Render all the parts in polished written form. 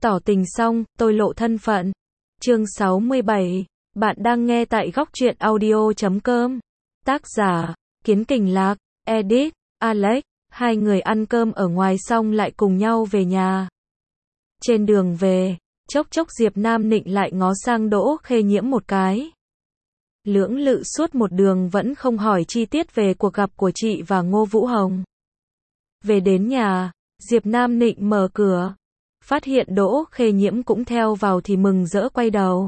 Tỏ tình xong, tôi lộ thân phận. Chương 67. Bạn đang nghe tại góc truyện audio.com. Tác giả, Kiến Kình Lạc, edit, Alex. Hai người ăn cơm ở ngoài xong lại cùng nhau về nhà. Trên đường về, chốc chốc Diệp Nam Nịnh lại ngó sang Đỗ Khê Nhiễm một cái. Lưỡng lự suốt một đường vẫn không hỏi chi tiết về cuộc gặp của chị và Ngô Vũ Hồng. Về đến nhà, Diệp Nam Nịnh mở cửa, phát hiện Đỗ Khê Nhiễm cũng theo vào thì mừng rỡ quay đầu.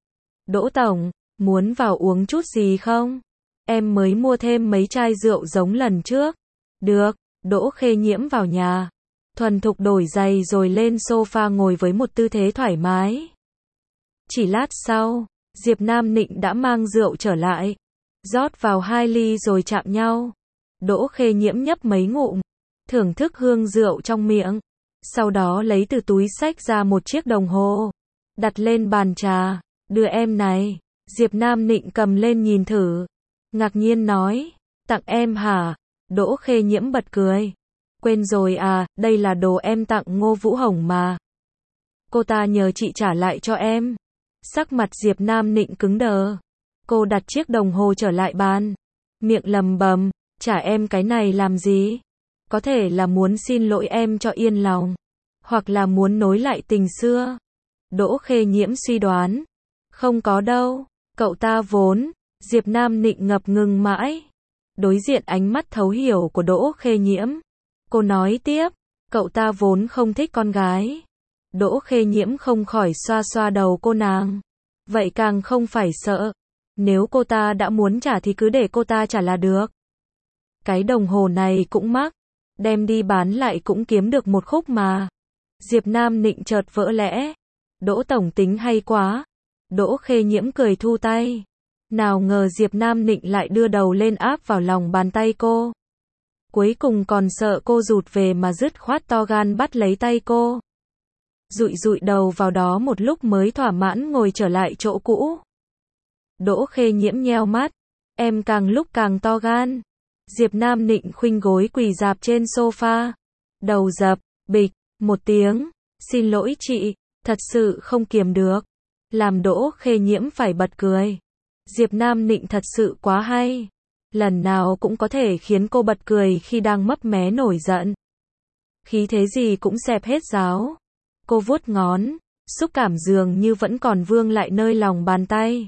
Đỗ Tổng, muốn vào uống chút gì không? Em mới mua thêm mấy chai rượu giống lần trước. Được, Đỗ Khê Nhiễm vào nhà, thuần thục đổi giày rồi lên sofa ngồi với một tư thế thoải mái. Chỉ lát sau, Diệp Nam Nịnh đã mang rượu trở lại, rót vào 2 ly rồi chạm nhau. Đỗ Khê Nhiễm nhấp mấy ngụm, thưởng thức hương rượu trong miệng, sau đó lấy từ túi xách ra một chiếc đồng hồ, đặt lên bàn trà, đưa em này. Diệp Nam Nịnh cầm lên nhìn thử, ngạc nhiên nói, tặng em hả? Đỗ Khê Nhiễm bật cười, quên rồi à, đây là đồ em tặng Ngô Vũ Hồng mà. Cô ta nhờ chị trả lại cho em. Sắc mặt Diệp Nam Nịnh cứng đờ. Cô đặt chiếc đồng hồ trở lại bàn, miệng lầm bầm, trả em cái này làm gì? Có thể là muốn xin lỗi em cho yên lòng, hoặc là muốn nối lại tình xưa. Đỗ Khê Nhiễm suy đoán, không có đâu, cậu ta vốn. Diệp Nam Nịnh ngập ngừng mãi, đối diện ánh mắt thấu hiểu của Đỗ Khê Nhiễm. Cô nói tiếp, cậu ta vốn không thích con gái. Đỗ Khê Nhiễm không khỏi xoa xoa đầu cô nàng. Vậy càng không phải sợ. Nếu cô ta đã muốn trả thì cứ để cô ta trả là được. Cái đồng hồ này cũng mắc, đem đi bán lại cũng kiếm được một khúc mà. Diệp Nam Nịnh chợt vỡ lẽ. Đỗ Tổng tính hay quá. Đỗ Khê Nhiễm cười thu tay. Nào ngờ Diệp Nam Nịnh lại đưa đầu lên áp vào lòng bàn tay cô. Cuối cùng còn sợ cô rụt về mà dứt khoát to gan bắt lấy tay cô. Dụi dụi đầu vào đó một lúc mới thỏa mãn ngồi trở lại chỗ cũ. Đỗ Khê Nhiễm nheo mắt, em càng lúc càng to gan. Diệp Nam Nịnh khuynh gối quỳ rạp trên sofa, đầu dập, bịch, một tiếng, xin lỗi chị, thật sự không kiềm được. Làm Đỗ Khê Nhiễm phải bật cười. Diệp Nam Nịnh thật sự quá hay, lần nào cũng có thể khiến cô bật cười khi đang mấp mé nổi giận. Khí thế gì cũng xẹp hết ráo. Cô vuốt ngón, xúc cảm dường như vẫn còn vương lại nơi lòng bàn tay.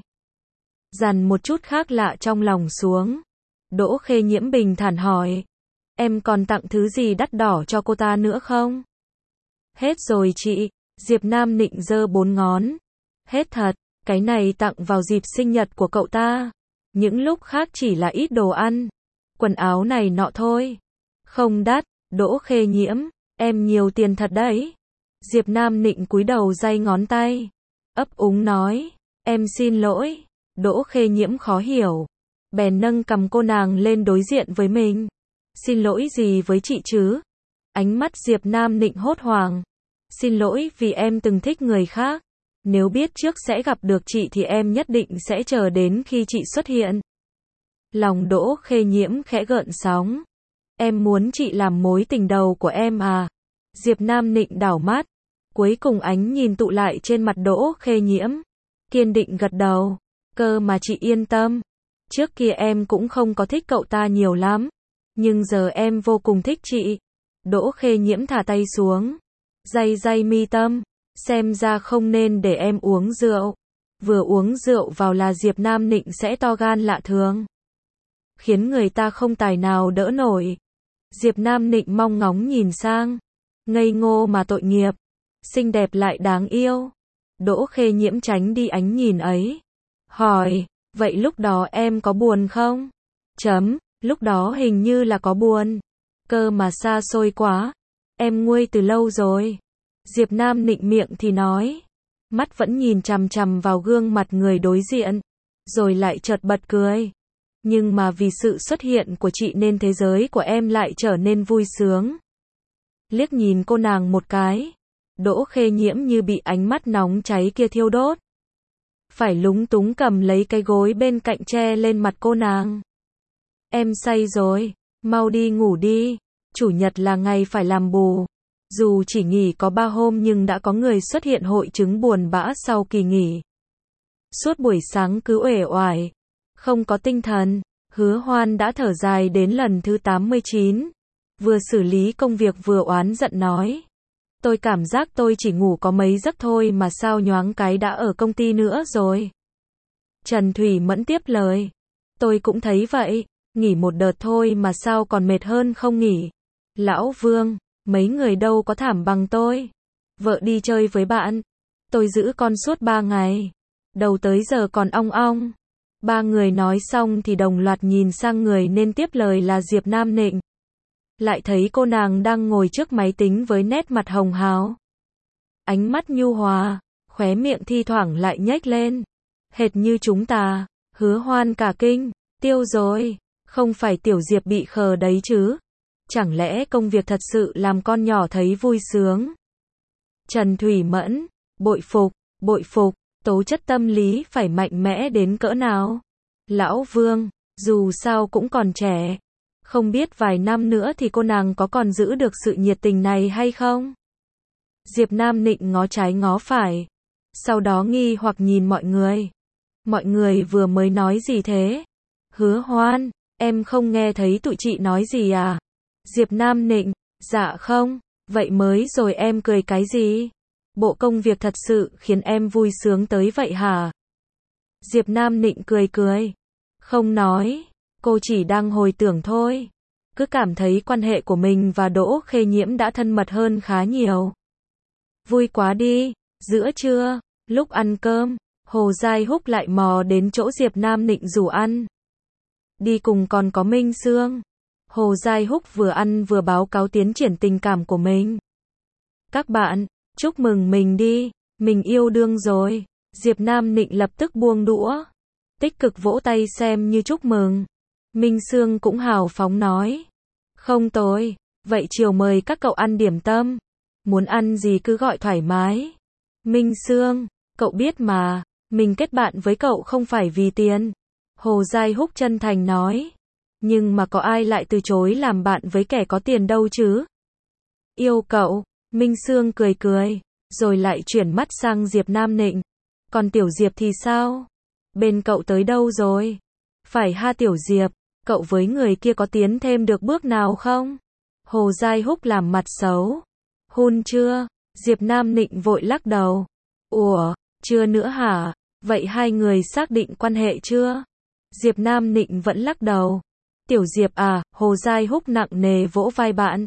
Dằn một chút khác lạ trong lòng xuống. Đỗ Khê Nhiễm bình thản hỏi, em còn tặng thứ gì đắt đỏ cho cô ta nữa không? Hết rồi chị. Diệp Nam Nịnh giơ 4 ngón. Hết thật, cái này tặng vào dịp sinh nhật của cậu ta. Những lúc khác chỉ là ít đồ ăn, quần áo này nọ thôi. Không đắt. Đỗ Khê Nhiễm, em nhiều tiền thật đấy. Diệp Nam Nịnh cúi đầu day ngón tay, ấp úng nói, em xin lỗi. Đỗ Khê Nhiễm khó hiểu, bèn nâng cầm cô nàng lên đối diện với mình. Xin lỗi gì với chị chứ? Ánh mắt Diệp Nam Nịnh hốt hoảng. Xin lỗi vì em từng thích người khác. Nếu biết trước sẽ gặp được chị thì em nhất định sẽ chờ đến khi chị xuất hiện. Lòng Đỗ Khê Nhiễm khẽ gợn sóng. Em muốn chị làm mối tình đầu của em à? Diệp Nam Nịnh đảo mắt, cuối cùng ánh nhìn tụ lại trên mặt Đỗ Khê Nhiễm, kiên định gật đầu. Cơ mà chị yên tâm, trước kia em cũng không có thích cậu ta nhiều lắm, nhưng giờ em vô cùng thích chị. Đỗ Khê Nhiễm thả tay xuống, day day mi tâm, xem ra không nên để em uống rượu. Vừa uống rượu vào là Diệp Nam Nịnh sẽ to gan lạ thường, khiến người ta không tài nào đỡ nổi. Diệp Nam Nịnh mong ngóng nhìn sang, ngây ngô mà tội nghiệp, xinh đẹp lại đáng yêu. Đỗ Khê Nhiễm tránh đi ánh nhìn ấy, hỏi, vậy lúc đó em có buồn không? Lúc đó hình như là có buồn. Cơ mà xa xôi quá, em nguôi từ lâu rồi. Diệp Nam Nịnh miệng thì nói, mắt vẫn nhìn chằm chằm vào gương mặt người đối diện, rồi lại chợt bật cười. Nhưng mà vì sự xuất hiện của chị nên thế giới của em lại trở nên vui sướng. Liếc nhìn cô nàng một cái, Đỗ Khê Nhiễm như bị ánh mắt nóng cháy kia thiêu đốt. Phải lúng túng cầm lấy cái gối bên cạnh che lên mặt cô nàng. Em say rồi, mau đi ngủ đi, chủ nhật là ngày phải làm bù. Dù chỉ nghỉ có 3 hôm nhưng đã có người xuất hiện hội chứng buồn bã sau kỳ nghỉ. Suốt buổi sáng cứ uể oải, không có tinh thần, Hứa Hoan đã thở dài đến lần thứ 89. Vừa xử lý công việc vừa oán giận nói. Tôi cảm giác tôi chỉ ngủ có mấy giấc thôi mà sao nhoáng cái đã ở công ty nữa rồi. Trần Thủy Mẫn tiếp lời. Tôi cũng thấy vậy, nghỉ một đợt thôi mà sao còn mệt hơn không nghỉ. Lão Vương, mấy người đâu có thảm bằng tôi. Vợ đi chơi với bạn, tôi giữ con suốt 3 ngày. Đầu tới giờ còn ong ong. 3 người nói xong thì đồng loạt nhìn sang người nên tiếp lời là Diệp Nam Nịnh. Lại thấy cô nàng đang ngồi trước máy tính với nét mặt hồng hào. Ánh mắt nhu hòa, khóe miệng thi thoảng lại nhếch lên. Hệt như chúng ta. Hứa Hoan cả kinh, tiêu rồi, không phải tiểu Diệp bị khờ đấy chứ. Chẳng lẽ công việc thật sự làm con nhỏ thấy vui sướng. Trần Thủy Mẫn, bội phục, tố chất tâm lý phải mạnh mẽ đến cỡ nào. Lão Vương, dù sao cũng còn trẻ. Không biết vài năm nữa thì cô nàng có còn giữ được sự nhiệt tình này hay không? Diệp Nam Nịnh ngó trái ngó phải. Sau đó nghi hoặc nhìn mọi người. Mọi người vừa mới nói gì thế? Hứa Hoan, em không nghe thấy tụi chị nói gì à? Diệp Nam Nịnh, dạ không, vậy mới rồi em cười cái gì? Bộ công việc thật sự khiến em vui sướng tới vậy hả? Diệp Nam Nịnh cười. Không nói, cô chỉ đang hồi tưởng thôi. Cứ cảm thấy quan hệ của mình và Đỗ Khê Nhiễm đã thân mật hơn khá nhiều. Vui quá đi, giữa trưa, lúc ăn cơm, Hồ Giai Húc lại mò đến chỗ Diệp Nam Nịnh rủ ăn. Đi cùng còn có Minh Sương. Hồ Giai Húc vừa ăn vừa báo cáo tiến triển tình cảm của mình. Các bạn, chúc mừng mình đi, mình yêu đương rồi. Diệp Nam Nịnh lập tức buông đũa, tích cực vỗ tay xem như chúc mừng. Minh Sương cũng hào phóng nói. Không tồi, vậy chiều mời các cậu ăn điểm tâm. Muốn ăn gì cứ gọi thoải mái. Minh Sương, cậu biết mà, mình kết bạn với cậu không phải vì tiền. Hồ Giai Húc chân thành nói. Nhưng mà có ai lại từ chối làm bạn với kẻ có tiền đâu chứ? Yêu cậu, Minh Sương cười, rồi lại chuyển mắt sang Diệp Nam Nịnh. Còn Tiểu Diệp thì sao? Bên cậu tới đâu rồi? Phải ha Tiểu Diệp, cậu với người kia có tiến thêm được bước nào không? Hồ Giai Húc làm mặt xấu. Hôn chưa? Diệp Nam Nịnh vội lắc đầu. Ủa, chưa nữa hả? Vậy hai người xác định quan hệ chưa? Diệp Nam Nịnh vẫn lắc đầu. Tiểu Diệp à, Hồ Giai Húc nặng nề vỗ vai bạn.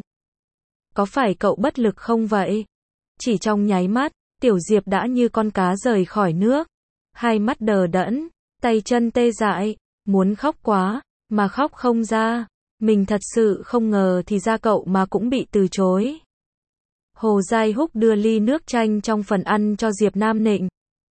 Có phải cậu bất lực không vậy? Chỉ trong nháy mắt, Tiểu Diệp đã như con cá rời khỏi nước. Hai mắt đờ đẫn, tay chân tê dại, muốn khóc quá, mà khóc không ra. Mình thật sự không ngờ thì ra cậu mà cũng bị từ chối. Hồ Giai Húc đưa ly nước chanh trong phần ăn cho Diệp Nam Nịnh.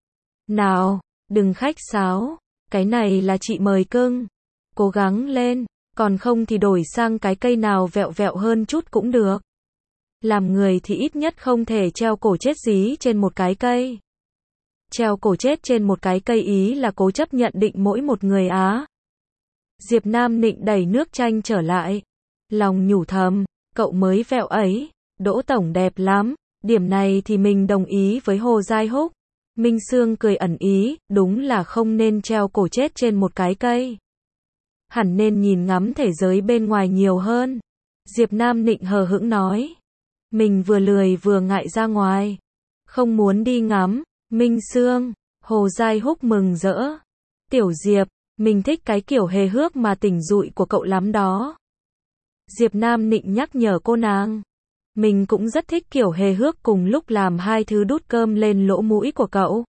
Nào, đừng khách sáo, cái này là chị mời cưng. Cố gắng lên, còn không thì đổi sang cái cây nào vẹo vẹo hơn chút cũng được. Làm người thì ít nhất không thể treo cổ chết dí trên một cái cây. Treo cổ chết trên một cái cây ý là cố chấp nhận định mỗi một người á. Diệp Nam Nịnh đẩy nước chanh trở lại. Lòng nhủ thầm, cậu mới vẹo ấy, Đỗ tổng đẹp lắm, điểm này thì mình đồng ý với Hồ Giai Húc. Minh Sương cười ẩn ý, đúng là không nên treo cổ chết trên một cái cây. Hẳn nên nhìn ngắm thế giới bên ngoài nhiều hơn. Diệp Nam Nịnh hờ hững nói. Mình vừa lười vừa ngại ra ngoài. Không muốn đi ngắm. Minh Sương, Hồ Giai Húc mừng rỡ. Tiểu Diệp, mình thích cái kiểu hề hước mà tỉnh dụi của cậu lắm đó. Diệp Nam Nịnh nhắc nhở cô nàng. Mình cũng rất thích kiểu hề hước cùng lúc làm hai thứ đút cơm lên lỗ mũi của cậu.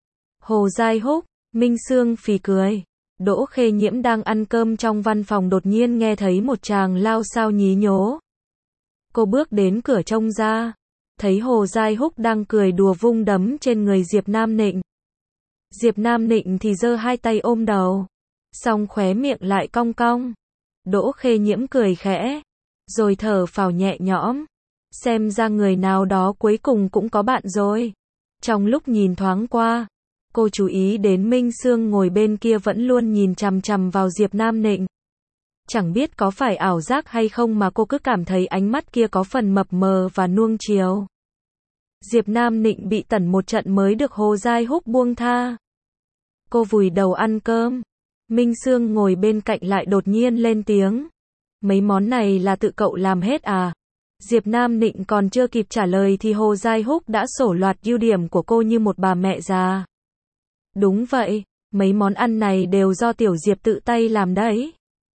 Hồ Giai Húc, Minh Sương phì cười. Đỗ Khê Nhiễm đang ăn cơm trong văn phòng đột nhiên nghe thấy một tràng lao xao nhí nhố. Cô bước đến cửa trông ra, thấy Hồ Giai Húc đang cười đùa vung đấm trên người Diệp Nam Nịnh. Diệp Nam Nịnh thì giơ hai tay ôm đầu, song khóe miệng lại cong cong. Đỗ Khê Nhiễm cười khẽ, rồi thở phào nhẹ nhõm. Xem ra người nào đó cuối cùng cũng có bạn rồi. Trong lúc nhìn thoáng qua, cô chú ý đến Minh Sương ngồi bên kia vẫn luôn nhìn chằm chằm vào Diệp Nam Nịnh. Chẳng biết có phải ảo giác hay không mà cô cứ cảm thấy ánh mắt kia có phần mập mờ và nuông chiều. Diệp Nam Nịnh bị tẩn một trận mới được Hồ Giai Húc buông tha. Cô vùi đầu ăn cơm. Minh Sương ngồi bên cạnh lại đột nhiên lên tiếng. Mấy món này là tự cậu làm hết à? Diệp Nam Nịnh còn chưa kịp trả lời thì Hồ Giai Húc đã sổ loạt ưu điểm của cô như một bà mẹ già. Đúng vậy, mấy món ăn này đều do Tiểu Diệp tự tay làm đấy.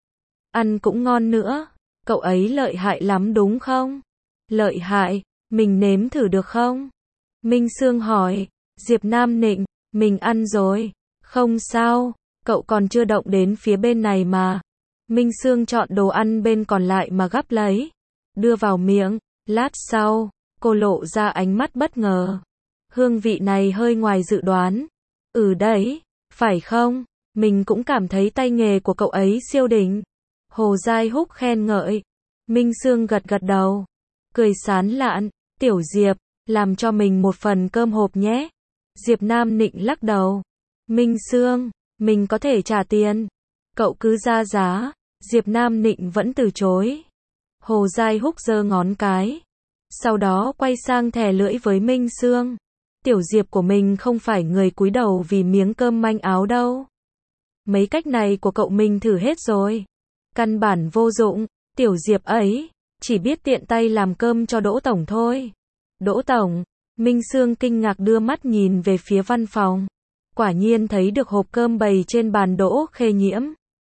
Ăn cũng ngon nữa, cậu ấy lợi hại lắm đúng không? Lợi hại, mình nếm thử được không? Minh Sương hỏi. Diệp Nam Nịnh, mình ăn rồi, không sao, cậu còn chưa động đến phía bên này mà. Minh Sương chọn đồ ăn bên còn lại mà gắp lấy, đưa vào miệng. Lát sau, cô lộ ra ánh mắt bất ngờ. Hương vị này hơi ngoài dự đoán. Đấy, phải không? Mình cũng cảm thấy tay nghề của cậu ấy siêu đỉnh. Hồ Giai Húc khen ngợi. Minh Sương gật gật đầu, cười sán lạn. Tiểu Diệp, làm cho mình một phần cơm hộp nhé. Diệp Nam Nịnh lắc đầu. Minh Sương, mình có thể trả tiền. Cậu cứ ra giá. Diệp Nam Nịnh vẫn từ chối. Hồ Giai Húc giơ ngón cái. Sau đó quay sang thè lưỡi với Minh Sương. Tiểu Diệp của mình không phải người cúi đầu vì miếng cơm manh áo đâu. Mấy cách này của cậu mình thử hết rồi. Căn bản vô dụng, Tiểu Diệp ấy chỉ biết tiện tay làm cơm cho Đỗ Tổng thôi. Đỗ Tổng, Minh Sương kinh ngạc đưa mắt nhìn về phía văn phòng. Quả nhiên thấy được hộp cơm bày trên bàn Đỗ Khê Nhiễm.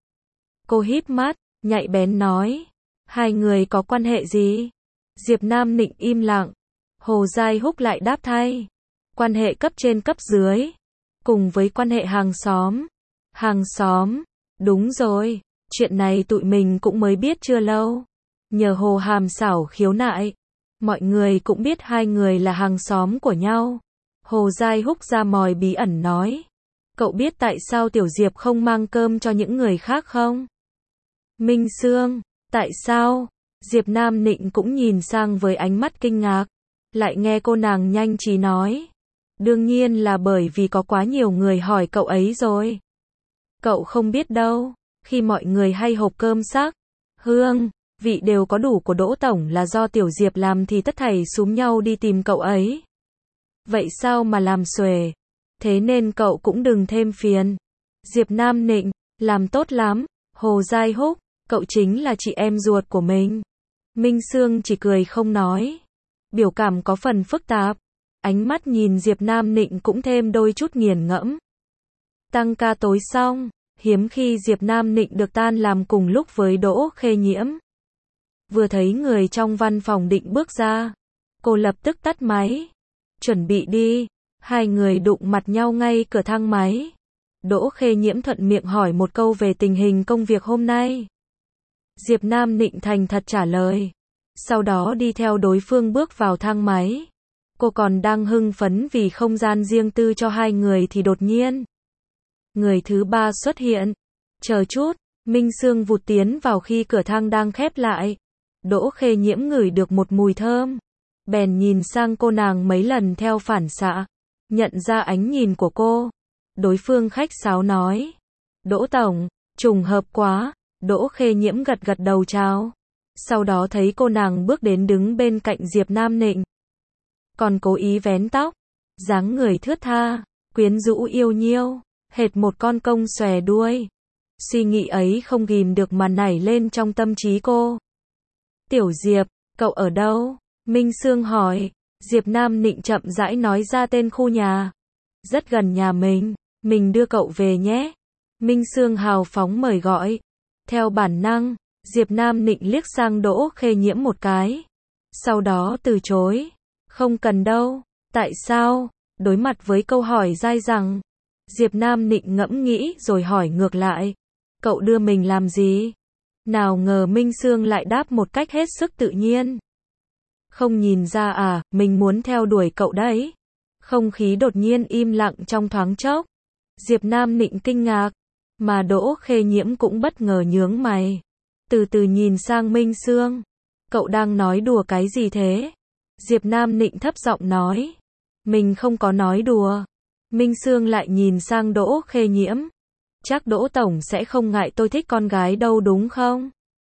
Cô híp mắt, nhạy bén nói. Hai người có quan hệ gì? Diệp Nam Nịnh im lặng. Hồ Giai Húc lại đáp thay. Quan hệ cấp trên cấp dưới. Cùng với quan hệ hàng xóm. Hàng xóm? Đúng rồi, chuyện này tụi mình cũng mới biết chưa lâu. Nhờ Hồ Hàm Xảo khiếu nại. Mọi người cũng biết hai người là hàng xóm của nhau. Hồ Giai Húc ra mòi bí ẩn nói. Cậu biết tại sao Tiểu Diệp không mang cơm cho những người khác không? Minh Sương, tại sao? Diệp Nam Nịnh cũng nhìn sang với ánh mắt kinh ngạc. Lại nghe cô nàng nhanh trí nói. Đương nhiên là bởi vì có quá nhiều người hỏi cậu ấy rồi. Cậu không biết đâu, khi mọi người hay hộp cơm sắc, hương, vị đều có đủ của Đỗ Tổng là do Tiểu Diệp làm thì tất thảy xúm nhau đi tìm cậu ấy. Vậy sao mà làm xuề? Thế nên cậu cũng đừng thêm phiền. Diệp Nam Nịnh, làm tốt lắm. Hồ Giai Húc, cậu chính là chị em ruột của mình. Minh Sương chỉ cười không nói. Biểu cảm có phần phức tạp. Ánh mắt nhìn Diệp Nam Nịnh cũng thêm đôi chút nghiền ngẫm. Tăng ca tối xong, hiếm khi Diệp Nam Nịnh được tan làm cùng lúc với Đỗ Khê Nhiễm. Vừa thấy người trong văn phòng định bước ra, cô lập tức tắt máy. Chuẩn bị đi. Hai người đụng mặt nhau ngay cửa thang máy. Đỗ Khê Nhiễm thuận miệng hỏi một câu về tình hình công việc hôm nay. Diệp Nam Nịnh thành thật trả lời. Sau đó đi theo đối phương bước vào thang máy. Cô còn đang hưng phấn vì không gian riêng tư cho hai người thì đột nhiên người thứ ba xuất hiện. Chờ chút, Minh Sương vụt tiến vào khi cửa thang đang khép lại. Đỗ Khê Nhiễm ngửi được một mùi thơm. Bèn nhìn sang cô nàng mấy lần theo phản xạ. Nhận ra ánh nhìn của cô. Đối phương khách sáo nói. Đỗ Tổng, trùng hợp quá. Đỗ Khê Nhiễm gật gật đầu chào. Sau đó thấy cô nàng bước đến đứng bên cạnh Diệp Nam Nịnh. Còn cố ý vén tóc. Dáng người thướt tha, quyến rũ yêu nhiêu, hệt một con công xòe đuôi. Suy nghĩ ấy không ghìm được mà nảy lên trong tâm trí cô. Tiểu Diệp, cậu ở đâu? Minh Sương hỏi. Diệp Nam Nịnh chậm rãi nói ra tên khu nhà. Rất gần nhà mình đưa cậu về nhé. Minh Sương hào phóng mời gọi. Theo bản năng, Diệp Nam Nịnh liếc sang Đỗ Khê Nhiễm một cái. Sau đó từ chối. Không cần đâu. Tại sao? Đối mặt với câu hỏi dai dẳng, Diệp Nam Nịnh ngẫm nghĩ rồi hỏi ngược lại. Cậu đưa mình làm gì? Nào ngờ Minh Sương lại đáp một cách hết sức tự nhiên. Không nhìn ra à, mình muốn theo đuổi cậu đấy. Không khí đột nhiên im lặng trong thoáng chốc. Diệp Nam Nịnh kinh ngạc, mà Đỗ Khê Nhiễm cũng bất ngờ nhướng mày. Từ từ nhìn sang Minh Sương. Cậu đang nói đùa cái gì thế? Diệp Nam Nịnh thấp giọng nói. Mình không có nói đùa. Minh Sương lại nhìn sang Đỗ Khê Nhiễm. Chắc Đỗ Tổng sẽ không ngại tôi thích con gái đâu đúng không?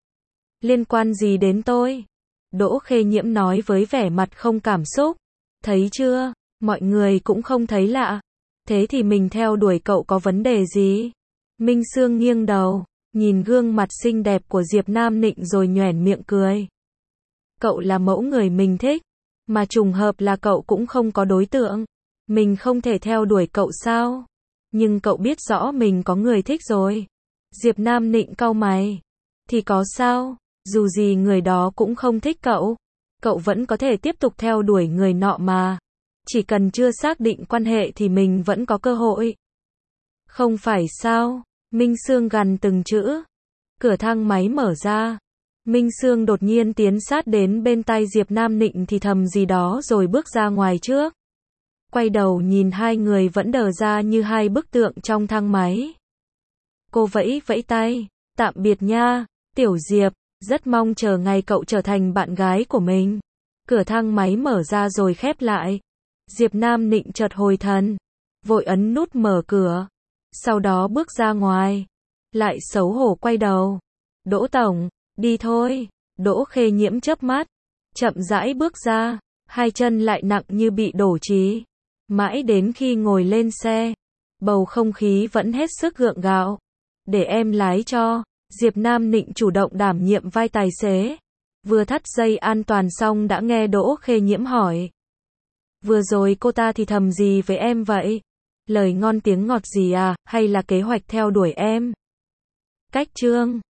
Liên quan gì đến tôi? Đỗ Khê Nhiễm nói với vẻ mặt không cảm xúc. Thấy chưa, mọi người cũng không thấy lạ. Thế thì mình theo đuổi cậu có vấn đề gì? Minh Sương nghiêng đầu, nhìn gương mặt xinh đẹp của Diệp Nam Nịnh rồi nhoẻn miệng cười. Cậu là mẫu người mình thích, mà trùng hợp là cậu cũng không có đối tượng. Mình không thể theo đuổi cậu sao? Nhưng cậu biết rõ mình có người thích rồi. Diệp Nam Nịnh cau mày. Thì có sao? Dù gì người đó cũng không thích cậu. Cậu vẫn có thể tiếp tục theo đuổi người nọ mà. Chỉ cần chưa xác định quan hệ thì mình vẫn có cơ hội. Không phải sao? Minh Sương gằn từng chữ. Cửa thang máy mở ra. Minh Sương đột nhiên tiến sát đến bên tai Diệp Nam Nịnh thì thầm gì đó rồi bước ra ngoài trước. Quay đầu nhìn hai người vẫn đờ ra như hai bức tượng trong thang máy. Cô vẫy vẫy tay. Tạm biệt nha, Tiểu Diệp, rất mong chờ ngày cậu trở thành bạn gái của mình. Cửa thang máy mở ra rồi khép lại. Diệp Nam Nịnh chợt hồi thần, vội ấn nút mở cửa. Sau đó bước ra ngoài. Lại xấu hổ quay đầu. Đỗ Tổng, đi thôi. Đỗ Khê Nhiễm chớp mắt, chậm rãi bước ra, hai chân lại nặng như bị đổ trì. Mãi đến khi ngồi lên xe, bầu không khí vẫn hết sức gượng gạo. Để em lái cho. Diệp Nam Nịnh chủ động đảm nhiệm vai tài xế. Vừa thắt dây an toàn xong đã nghe Đỗ Khê Nhiễm hỏi. Vừa rồi cô ta thì thầm gì với em vậy? Lời ngon tiếng ngọt gì à, hay là kế hoạch theo đuổi em? Cách chương